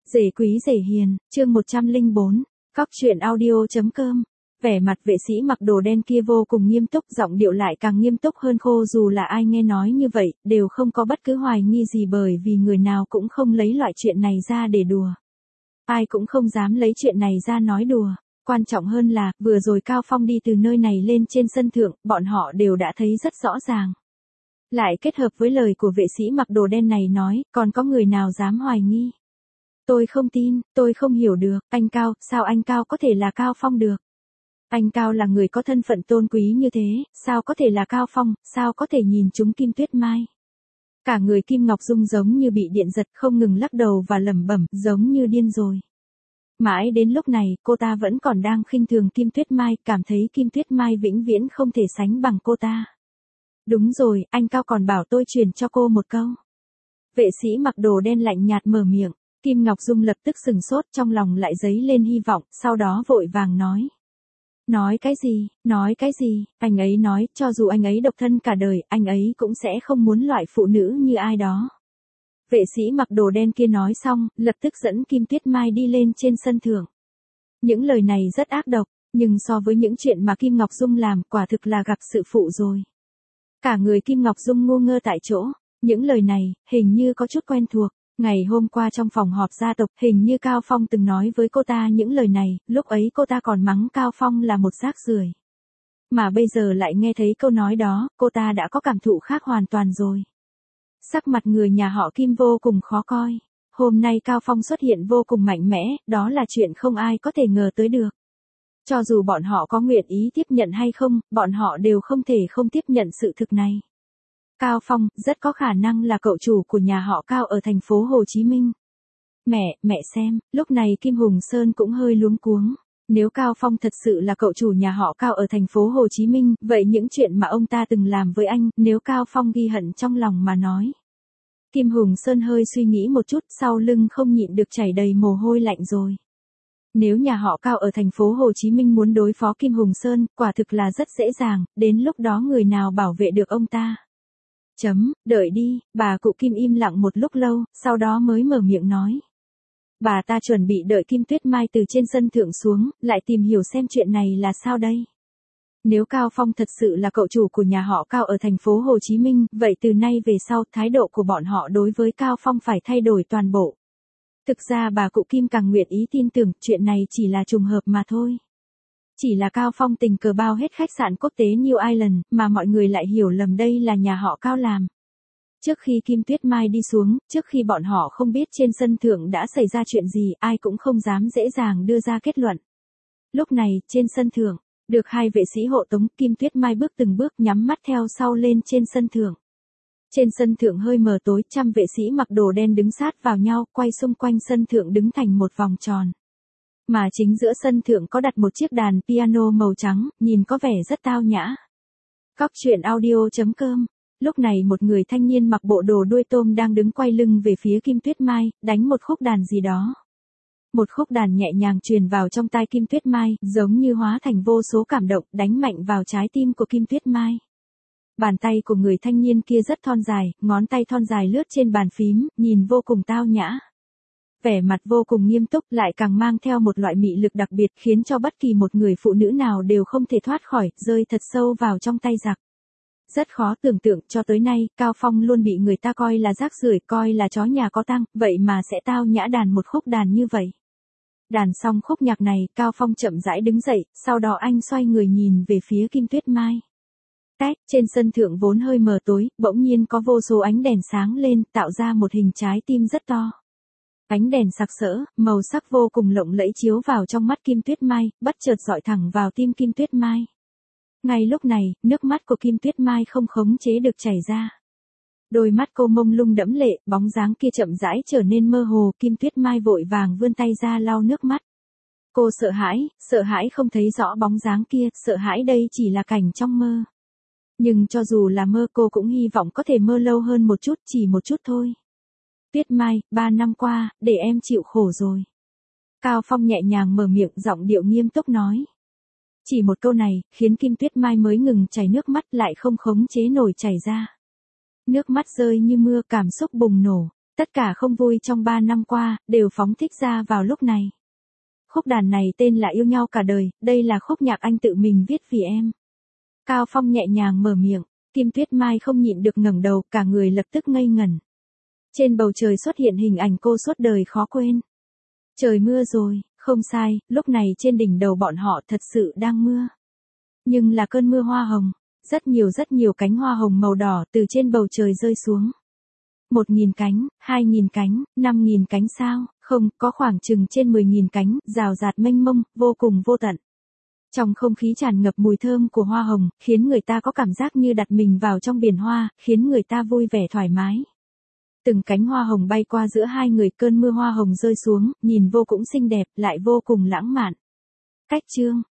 Rể quý rể hiền, chương 104, Cóc truyện audio.com. Vẻ mặt vệ sĩ mặc đồ đen kia vô cùng nghiêm túc, giọng điệu lại càng nghiêm túc hơn, khô dù là ai nghe nói như vậy, đều không có bất cứ hoài nghi gì, bởi vì người nào cũng không lấy loại chuyện này ra để đùa. Ai cũng không dám lấy chuyện này ra nói đùa. Quan trọng hơn là, vừa rồi Cao Phong đi từ nơi này lên trên sân thượng, bọn họ đều đã thấy rất rõ ràng. Lại kết hợp với lời của vệ sĩ mặc đồ đen này nói, còn có người nào dám hoài nghi? Tôi không tin, tôi không hiểu được, anh Cao, sao anh Cao có thể là Cao Phong được? Anh Cao là người có thân phận tôn quý như thế, sao có thể là Cao Phong, sao có thể nhìn trúng Kim Tuyết Mai? Cả người Kim Ngọc Dung giống như bị điện giật, không ngừng lắc đầu và lẩm bẩm, giống như điên rồi. Mãi đến lúc này, cô ta vẫn còn đang khinh thường Kim Tuyết Mai, cảm thấy Kim Tuyết Mai vĩnh viễn không thể sánh bằng cô ta. Đúng rồi, anh Cao còn bảo tôi truyền cho cô một câu. Vệ sĩ mặc đồ đen lạnh nhạt mở miệng. Kim Ngọc Dung lập tức sừng sốt, trong lòng lại dấy lên hy vọng, sau đó vội vàng nói. Nói cái gì, anh ấy nói, cho dù anh ấy độc thân cả đời, anh ấy cũng sẽ không muốn loại phụ nữ như ai đó. Vệ sĩ mặc đồ đen kia nói xong, lập tức dẫn Kim Tuyết Mai đi lên trên sân thượng. Những lời này rất ác độc, nhưng so với những chuyện mà Kim Ngọc Dung làm, quả thực là gặp sự phụ rồi. Cả người Kim Ngọc Dung ngu ngơ tại chỗ, những lời này, hình như có chút quen thuộc. Ngày hôm qua trong phòng họp gia tộc, hình như Cao Phong từng nói với cô ta những lời này, lúc ấy cô ta còn mắng Cao Phong là một rác rưởi. Mà bây giờ lại nghe thấy câu nói đó, cô ta đã có cảm thụ khác hoàn toàn rồi. Sắc mặt người nhà họ Kim vô cùng khó coi. Hôm nay Cao Phong xuất hiện vô cùng mạnh mẽ, đó là chuyện không ai có thể ngờ tới được. Cho dù bọn họ có nguyện ý tiếp nhận hay không, bọn họ đều không thể không tiếp nhận sự thực này. Cao Phong, rất có khả năng là cậu chủ của nhà họ Cao ở thành phố Hồ Chí Minh. Mẹ xem, lúc này Kim Hùng Sơn cũng hơi luống cuống. Nếu Cao Phong thật sự là cậu chủ nhà họ Cao ở thành phố Hồ Chí Minh, vậy những chuyện mà ông ta từng làm với anh, nếu Cao Phong ghi hận trong lòng mà nói. Kim Hùng Sơn hơi suy nghĩ một chút, sau lưng không nhịn được chảy đầy mồ hôi lạnh rồi. Nếu nhà họ Cao ở thành phố Hồ Chí Minh muốn đối phó Kim Hùng Sơn, quả thực là rất dễ dàng, đến lúc đó người nào bảo vệ được ông ta. Đợi đi, bà cụ Kim im lặng một lúc lâu, sau đó mới mở miệng nói. Bà ta chuẩn bị đợi Kim Tuyết Mai từ trên sân thượng xuống, lại tìm hiểu xem chuyện này là sao đây. Nếu Cao Phong thật sự là cậu chủ của nhà họ Cao ở thành phố Hồ Chí Minh, vậy từ nay về sau, thái độ của bọn họ đối với Cao Phong phải thay đổi toàn bộ. Thực ra bà cụ Kim càng nguyện ý tin tưởng, chuyện này chỉ là trùng hợp mà thôi. Chỉ là Cao Phong tình cờ bao hết khách sạn quốc tế New Island, mà mọi người lại hiểu lầm đây là nhà họ Cao làm. Trước khi Kim Tuyết Mai đi xuống, trước khi bọn họ không biết trên sân thượng đã xảy ra chuyện gì, ai cũng không dám dễ dàng đưa ra kết luận. Lúc này, trên sân thượng, được hai vệ sĩ hộ tống, Kim Tuyết Mai bước từng bước nhắm mắt theo sau lên trên sân thượng. Trên sân thượng hơi mờ tối, trăm vệ sĩ mặc đồ đen đứng sát vào nhau, quay xung quanh sân thượng đứng thành một vòng tròn. Mà chính giữa sân thượng có đặt một chiếc đàn piano màu trắng, nhìn có vẻ rất tao nhã. Cóc truyện audio.com. Lúc này một người thanh niên mặc bộ đồ đuôi tôm đang đứng quay lưng về phía Kim Tuyết Mai, đánh một khúc đàn gì đó. Một khúc đàn nhẹ nhàng truyền vào trong tai Kim Tuyết Mai, giống như hóa thành vô số cảm động, đánh mạnh vào trái tim của Kim Tuyết Mai. Bàn tay của người thanh niên kia rất thon dài, ngón tay thon dài lướt trên bàn phím, nhìn vô cùng tao nhã. Vẻ mặt vô cùng nghiêm túc, lại càng mang theo một loại mị lực đặc biệt, khiến cho bất kỳ một người phụ nữ nào đều không thể thoát khỏi, rơi thật sâu vào trong tay giặc. Rất khó tưởng tượng, cho tới nay, Cao Phong luôn bị người ta coi là rác rưởi, coi là chó nhà có tang, vậy mà sẽ tao nhã đàn một khúc đàn như vậy. Đàn xong khúc nhạc này, Cao Phong chậm rãi đứng dậy, sau đó anh xoay người nhìn về phía Kim Tuyết Mai. Trên sân thượng vốn hơi mờ tối, bỗng nhiên có vô số ánh đèn sáng lên, tạo ra một hình trái tim rất to. Ánh đèn sặc sỡ, màu sắc vô cùng lộng lẫy chiếu vào trong mắt Kim Tuyết Mai, bất chợt dọi thẳng vào tim Kim Tuyết Mai. Ngay lúc này, nước mắt của Kim Tuyết Mai không khống chế được chảy ra. Đôi mắt cô mông lung đẫm lệ, bóng dáng kia chậm rãi trở nên mơ hồ, Kim Tuyết Mai vội vàng vươn tay ra lau nước mắt. Cô sợ hãi không thấy rõ bóng dáng kia, sợ hãi đây chỉ là cảnh trong mơ. Nhưng cho dù là mơ, cô cũng hy vọng có thể mơ lâu hơn một chút, chỉ một chút thôi. Tuyết Mai, 3 năm qua, để em chịu khổ rồi. Cao Phong nhẹ nhàng mở miệng, giọng điệu nghiêm túc nói. Chỉ một câu này, khiến Kim Tuyết Mai mới ngừng chảy nước mắt, lại không khống chế nổi chảy ra. Nước mắt rơi như mưa, cảm xúc bùng nổ. Tất cả không vui trong 3 năm qua, đều phóng thích ra vào lúc này. Khúc đàn này tên là Yêu nhau cả đời, đây là khúc nhạc anh tự mình viết vì em. Cao Phong nhẹ nhàng mở miệng, Kim Tuyết Mai không nhịn được ngẩng đầu, cả người lập tức ngây ngẩn. Trên bầu trời xuất hiện hình ảnh cô suốt đời khó quên. Trời mưa rồi, không sai, lúc này trên đỉnh đầu bọn họ thật sự đang mưa. Nhưng là cơn mưa hoa hồng, rất nhiều cánh hoa hồng màu đỏ từ trên bầu trời rơi xuống. 1.000 cánh, 2.000 cánh, 5.000 cánh sao, không, có khoảng chừng trên 10.000 cánh, rào rạt mênh mông, vô cùng vô tận. Trong không khí tràn ngập mùi thơm của hoa hồng, khiến người ta có cảm giác như đặt mình vào trong biển hoa, khiến người ta vui vẻ thoải mái. Từng cánh hoa hồng bay qua giữa hai người, cơn mưa hoa hồng rơi xuống, nhìn vô cùng xinh đẹp, lại vô cùng lãng mạn. Cách chương